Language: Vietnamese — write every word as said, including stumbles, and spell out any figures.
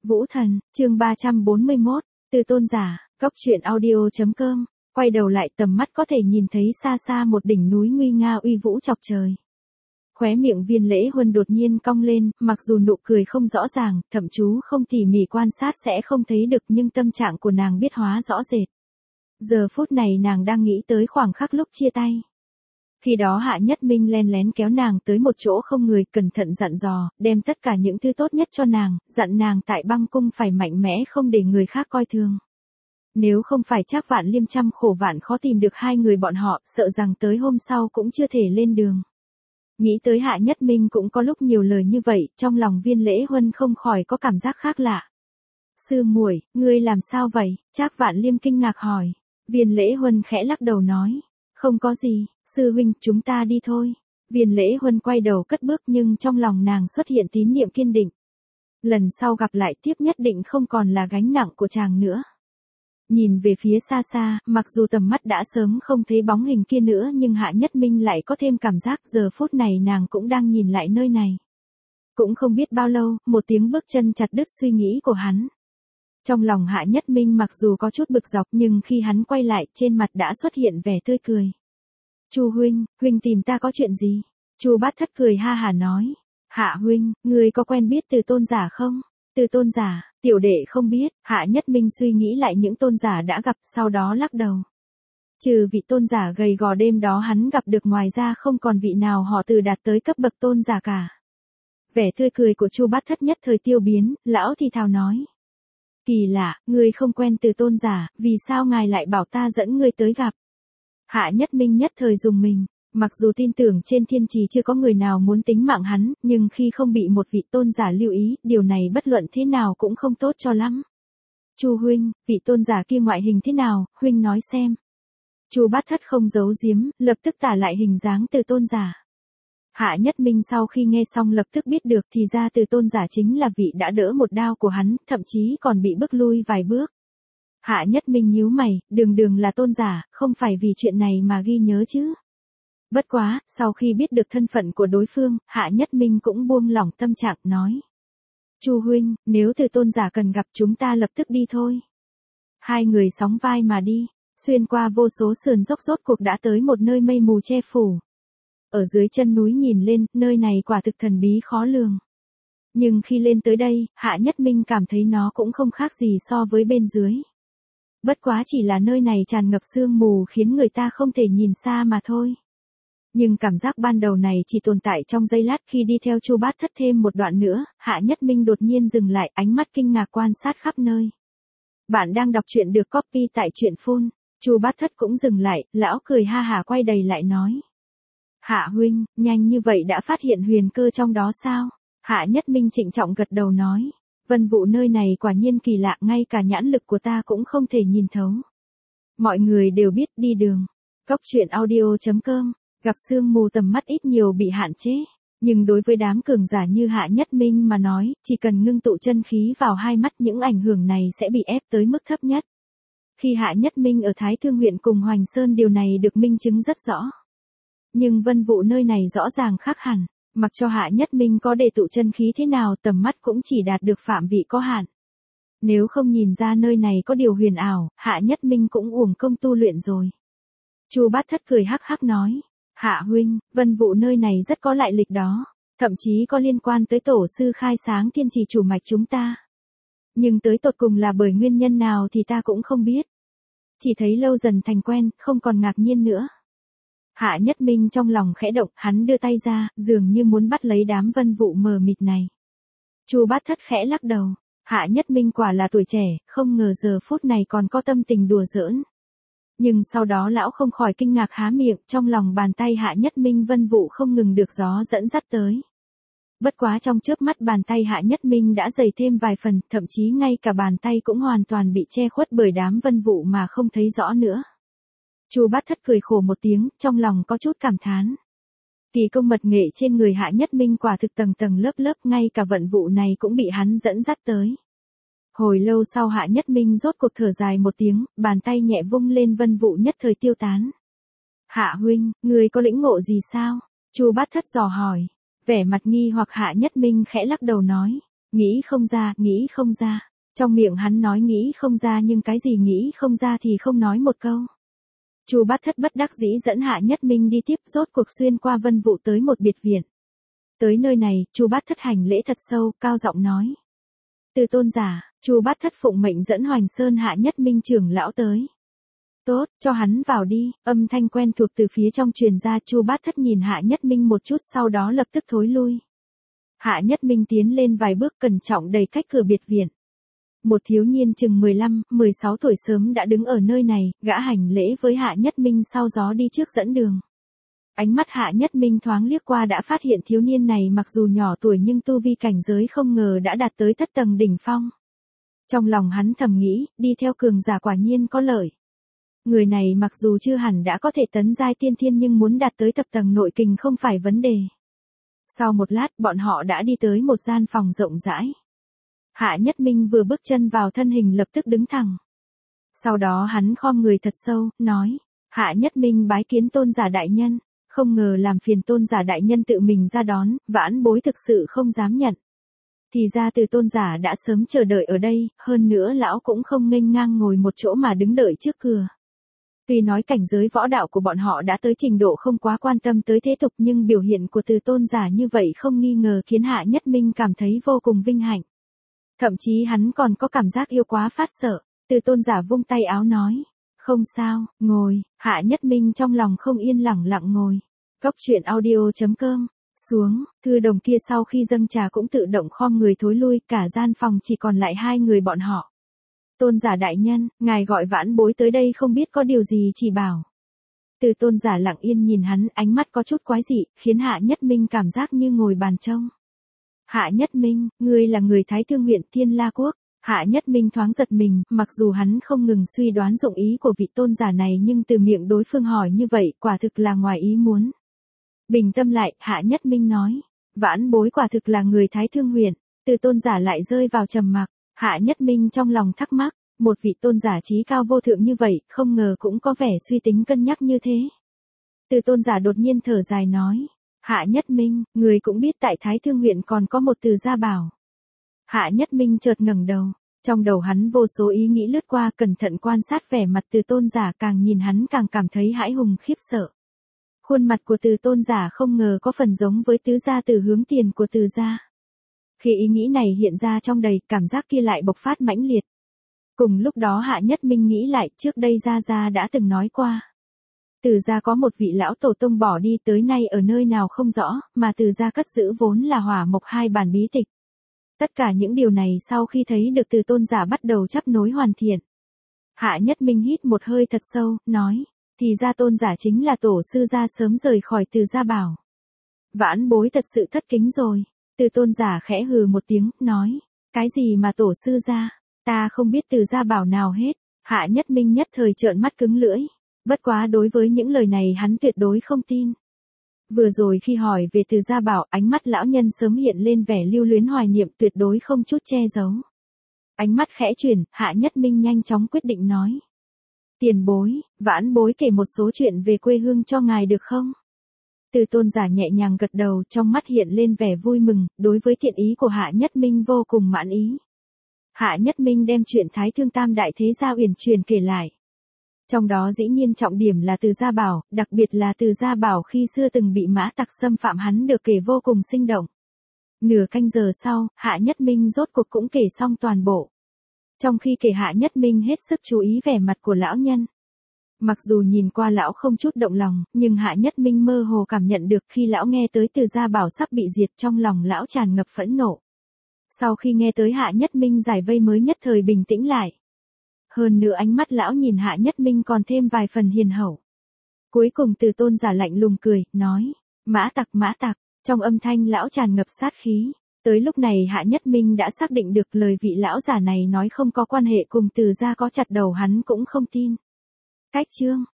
Vũ Thần, chương ba trăm bốn mươi mốt, từ tôn giả, góc truyện audio chấm com, quay đầu lại tầm mắt có thể nhìn thấy xa xa một đỉnh núi nguy nga uy vũ chọc trời. Khóe miệng Viên Lễ Huân đột nhiên cong lên, mặc dù nụ cười không rõ ràng, thậm chú không tỉ mỉ quan sát sẽ không thấy được nhưng tâm trạng của nàng biết hóa rõ rệt. Giờ phút này nàng đang nghĩ tới khoảng khắc lúc chia tay. Khi đó Hạ Nhất Minh len lén kéo nàng tới một chỗ không người, cẩn thận dặn dò, đem tất cả những thứ tốt nhất cho nàng, dặn nàng tại băng cung phải mạnh mẽ không để người khác coi thường. Nếu không phải Trác Vạn Liêm trăm khổ vạn khó tìm được hai người bọn họ, sợ rằng tới hôm sau cũng chưa thể lên đường. Nghĩ tới Hạ Nhất Minh cũng có lúc nhiều lời như vậy, trong lòng Viên Lễ Huân không khỏi có cảm giác khác lạ. Sư muội, ngươi làm sao vậy? Trác Vạn Liêm kinh ngạc hỏi. Viên Lễ Huân khẽ lắc đầu nói. Không có gì, sư huynh, chúng ta đi thôi. Viên Lễ Huân quay đầu cất bước nhưng trong lòng nàng xuất hiện tín niệm kiên định. Lần sau gặp lại tiếp nhất định không còn là gánh nặng của chàng nữa. Nhìn về phía xa xa, mặc dù tầm mắt đã sớm không thấy bóng hình kia nữa nhưng Hạ Nhất Minh lại có thêm cảm giác giờ phút này nàng cũng đang nhìn lại nơi này. Cũng không biết bao lâu, một tiếng bước chân chặt đứt suy nghĩ của hắn. Trong lòng Hạ Nhất Minh mặc dù có chút bực dọc nhưng khi hắn quay lại trên mặt đã xuất hiện vẻ tươi cười. Chu huynh, huynh tìm ta có chuyện gì? Chu Bát Thất cười ha hà nói. Hạ huynh, người có quen biết Từ tôn giả không? Từ tôn giả, tiểu đệ không biết. Hạ Nhất Minh suy nghĩ lại những tôn giả đã gặp sau đó lắc đầu. Trừ vị tôn giả gầy gò đêm đó hắn gặp được ngoài ra không còn vị nào họ Từ đạt tới cấp bậc tôn giả cả. Vẻ tươi cười của Chu Bát Thất nhất thời tiêu biến, lão thì thào nói. Kỳ lạ, ngươi không quen Từ tôn giả, vì sao ngài lại bảo ta dẫn ngươi tới gặp? Hạ Nhất Minh nhất thời dùng mình, mặc dù tin tưởng trên thiên trì chưa có người nào muốn tính mạng hắn, nhưng khi không bị một vị tôn giả lưu ý, điều này bất luận thế nào cũng không tốt cho lắm. Chu huynh, vị tôn giả kia ngoại hình thế nào, huynh nói xem. Chu Bát Thất không giấu giếm, lập tức tả lại hình dáng Từ tôn giả. Hạ Nhất Minh sau khi nghe xong lập tức biết được thì ra Từ tôn giả chính là vị đã đỡ một đao của hắn, thậm chí còn bị bước lui vài bước. Hạ Nhất Minh nhíu mày, đường đường là tôn giả, không phải vì chuyện này mà ghi nhớ chứ. Bất quá, sau khi biết được thân phận của đối phương, Hạ Nhất Minh cũng buông lỏng tâm trạng nói. Chu huynh, nếu Từ tôn giả cần gặp chúng ta lập tức đi thôi. Hai người sóng vai mà đi, xuyên qua vô số sườn dốc rốt cuộc đã tới một nơi mây mù che phủ. Ở dưới chân núi nhìn lên, nơi này quả thực thần bí khó lường. Nhưng khi lên tới đây, Hạ Nhất Minh cảm thấy nó cũng không khác gì so với bên dưới. Bất quá chỉ là nơi này tràn ngập sương mù khiến người ta không thể nhìn xa mà thôi. Nhưng cảm giác ban đầu này chỉ tồn tại trong giây lát. Khi đi theo Chu Bát Thất thêm một đoạn nữa, Hạ Nhất Minh đột nhiên dừng lại, ánh mắt kinh ngạc quan sát khắp nơi. Bạn đang đọc truyện được copy tại truyện phun. Chu Bát Thất cũng dừng lại, lão cười ha hả quay đầy lại nói. Hạ huynh, nhanh như vậy đã phát hiện huyền cơ trong đó sao? Hạ Nhất Minh trịnh trọng gật đầu nói. Vân vụ nơi này quả nhiên kỳ lạ, ngay cả nhãn lực của ta cũng không thể nhìn thấu. Mọi người đều biết đi đường. Góc truyện audio chấm com, gặp sương mù tầm mắt ít nhiều bị hạn chế. Nhưng đối với đám cường giả như Hạ Nhất Minh mà nói, chỉ cần ngưng tụ chân khí vào hai mắt những ảnh hưởng này sẽ bị ép tới mức thấp nhất. Khi Hạ Nhất Minh ở Thái Thương huyện cùng Hoành Sơn điều này được minh chứng rất rõ. Nhưng vân vụ nơi này rõ ràng khác hẳn. Mặc cho Hạ Nhất Minh có để tụ chân khí thế nào tầm mắt cũng chỉ đạt được phạm vị có hạn. Nếu không nhìn ra nơi này có điều huyền ảo, Hạ Nhất Minh cũng uổng công tu luyện rồi. Chu Bát Thất cười hắc hắc nói. Hạ huynh, vân vụ nơi này rất có lại lịch đó. Thậm chí có liên quan tới tổ sư khai sáng thiên trì chủ mạch chúng ta. Nhưng tới tột cùng là bởi nguyên nhân nào thì ta cũng không biết. Chỉ thấy lâu dần thành quen, không còn ngạc nhiên nữa. Hạ Nhất Minh trong lòng khẽ động, hắn đưa tay ra, dường như muốn bắt lấy đám vân vụ mờ mịt này. Chu Bát Thất khẽ lắc đầu. Hạ Nhất Minh quả là tuổi trẻ, không ngờ giờ phút này còn có tâm tình đùa giỡn. Nhưng sau đó lão không khỏi kinh ngạc há miệng, trong lòng bàn tay Hạ Nhất Minh vân vụ không ngừng được gió dẫn dắt tới. Bất quá trong chớp mắt bàn tay Hạ Nhất Minh đã dày thêm vài phần, thậm chí ngay cả bàn tay cũng hoàn toàn bị che khuất bởi đám vân vụ mà không thấy rõ nữa. Chu Bát Thất cười khổ một tiếng, trong lòng có chút cảm thán. Kỳ công mật nghệ trên người Hạ Nhất Minh quả thực tầng tầng lớp lớp, ngay cả vận vụ này cũng bị hắn dẫn dắt tới. Hồi lâu sau Hạ Nhất Minh rốt cuộc thở dài một tiếng, bàn tay nhẹ vung lên vân vụ nhất thời tiêu tán. Hạ huynh, người có lĩnh ngộ gì sao? Chu Bát Thất dò hỏi. Vẻ mặt nghi hoặc Hạ Nhất Minh khẽ lắc đầu nói. Nghĩ không ra, nghĩ không ra. Trong miệng hắn nói nghĩ không ra nhưng cái gì nghĩ không ra thì không nói một câu. Chu Bát Thất bất đắc dĩ dẫn Hạ Nhất Minh đi tiếp, rốt cuộc xuyên qua Vân Vụ tới một biệt viện. Tới nơi này, Chu Bát Thất hành lễ thật sâu, cao giọng nói: "Từ tôn giả." Chu Bát Thất phụng mệnh dẫn Hoành Sơn Hạ Nhất Minh trưởng lão tới. "Tốt, cho hắn vào đi." Âm thanh quen thuộc từ phía trong truyền ra. Chu Bát Thất nhìn Hạ Nhất Minh một chút, sau đó lập tức thối lui. Hạ Nhất Minh tiến lên vài bước, cẩn trọng đẩy cách cửa biệt viện. Một thiếu niên chừng mười lăm, mười sáu tuổi sớm đã đứng ở nơi này, gã hành lễ với Hạ Nhất Minh sau gió đi trước dẫn đường. Ánh mắt Hạ Nhất Minh thoáng liếc qua đã phát hiện thiếu niên này mặc dù nhỏ tuổi nhưng tu vi cảnh giới không ngờ đã đạt tới thất tầng đỉnh phong. Trong lòng hắn thầm nghĩ, đi theo cường giả quả nhiên có lợi. Người này mặc dù chưa hẳn đã có thể tấn giai tiên thiên nhưng muốn đạt tới thập tầng nội kình không phải vấn đề. Sau một lát, bọn họ đã đi tới một gian phòng rộng rãi. Hạ Nhất Minh vừa bước chân vào, thân hình lập tức đứng thẳng. Sau đó hắn khom người thật sâu, nói: "Hạ Nhất Minh bái kiến tôn giả đại nhân." Không ngờ làm phiền tôn giả đại nhân tự mình ra đón, vãn bối thực sự không dám nhận. Thì ra từ tôn giả đã sớm chờ đợi ở đây, hơn nữa lão cũng không nghênh ngang ngồi một chỗ mà đứng đợi trước cửa. Tuy nói cảnh giới võ đạo của bọn họ đã tới trình độ không quá quan tâm tới thế tục nhưng biểu hiện của từ tôn giả như vậy không nghi ngờ khiến Hạ Nhất Minh cảm thấy vô cùng vinh hạnh. Thậm chí hắn còn có cảm giác yêu quá phát sợ. Từ tôn giả vung tay áo nói: "Không sao, ngồi." Hạ Nhất Minh trong lòng không yên, lẳng lặng ngồi. Cốc truyện audio chấm com. Xuống, cư đồng kia sau khi dâng trà cũng tự động khom người thối lui, cả gian phòng chỉ còn lại hai người bọn họ. "Tôn giả đại nhân, ngài gọi vãn bối tới đây không biết có điều gì chỉ bảo." Từ tôn giả lặng yên nhìn hắn, ánh mắt có chút quái dị, khiến Hạ Nhất Minh cảm giác như ngồi bàn trông. "Hạ Nhất Minh, ngươi là người Thái Thương huyện Thiên La Quốc." Hạ Nhất Minh thoáng giật mình, mặc dù hắn không ngừng suy đoán dụng ý của vị tôn giả này nhưng từ miệng đối phương hỏi như vậy, quả thực là ngoài ý muốn. Bình tâm lại, Hạ Nhất Minh nói: "Vãn bối quả thực là người Thái Thương huyện." Từ tôn giả lại rơi vào trầm mặc. Hạ Nhất Minh trong lòng thắc mắc, một vị tôn giả trí cao vô thượng như vậy, không ngờ cũng có vẻ suy tính cân nhắc như thế. Từ tôn giả đột nhiên thở dài nói: "Hạ Nhất Minh, người cũng biết tại Thái Thương huyện còn có một Từ Gia Bảo." Hạ Nhất Minh chợt ngẩng đầu, trong đầu hắn vô số ý nghĩ lướt qua, cẩn thận quan sát vẻ mặt Từ tôn giả, càng nhìn hắn càng cảm thấy hãi hùng khiếp sợ. Khuôn mặt của Từ tôn giả không ngờ có phần giống với tứ gia Từ Hướng Tiền của Từ gia. Khi ý nghĩ này hiện ra trong đầy, cảm giác kia lại bộc phát mãnh liệt. Cùng lúc đó Hạ Nhất Minh nghĩ lại, trước đây Gia Gia đã từng nói qua. Từ gia có một vị lão tổ tông bỏ đi tới nay ở nơi nào không rõ, mà Từ gia cất giữ vốn là hỏa mộc hai bản bí tịch. Tất cả những điều này sau khi thấy được Từ tôn giả bắt đầu chấp nối hoàn thiện. Hạ Nhất Minh hít một hơi thật sâu, nói: "Thì ra tôn giả chính là tổ sư gia sớm rời khỏi Từ Gia Bảo. Vãn bối thật sự thất kính rồi." Từ tôn giả khẽ hừ một tiếng, nói: "Cái gì mà tổ sư gia, ta không biết Từ Gia Bảo nào hết." Hạ Nhất Minh nhất thời trợn mắt cứng lưỡi. Bất quá đối với những lời này hắn tuyệt đối không tin. Vừa rồi khi hỏi về Từ Gia Bảo, ánh mắt lão nhân sớm hiện lên vẻ lưu luyến hoài niệm, tuyệt đối không chút che giấu. Ánh mắt khẽ chuyển, Hạ Nhất Minh nhanh chóng quyết định nói: "Tiền bối, vãn bối kể một số chuyện về quê hương cho ngài được không?" Từ tôn giả nhẹ nhàng gật đầu, trong mắt hiện lên vẻ vui mừng, đối với thiện ý của Hạ Nhất Minh vô cùng mãn ý. Hạ Nhất Minh đem chuyện Thái Thương Tam Đại Thế Gia uyển chuyển kể lại. Trong đó dĩ nhiên trọng điểm là Từ Gia Bảo, đặc biệt là Từ Gia Bảo khi xưa từng bị mã tặc xâm phạm hắn được kể vô cùng sinh động. Nửa canh giờ sau, Hạ Nhất Minh rốt cuộc cũng kể xong toàn bộ. Trong khi kể Hạ Nhất Minh hết sức chú ý vẻ mặt của lão nhân. Mặc dù nhìn qua lão không chút động lòng, nhưng Hạ Nhất Minh mơ hồ cảm nhận được khi lão nghe tới Từ Gia Bảo sắp bị diệt, trong lòng lão tràn ngập phẫn nộ. Sau khi nghe tới Hạ Nhất Minh giải vây mới nhất thời bình tĩnh lại. Hơn nữa ánh mắt lão nhìn Hạ Nhất Minh còn thêm vài phần hiền hậu. Cuối cùng Từ tôn giả lạnh lùng cười, nói: "Mã tặc, mã tặc." Trong âm thanh lão tràn ngập sát khí. Tới lúc này Hạ Nhất Minh đã xác định được lời vị lão giả này nói không có quan hệ cùng Từ gia có chặt đầu hắn cũng không tin. Cách chương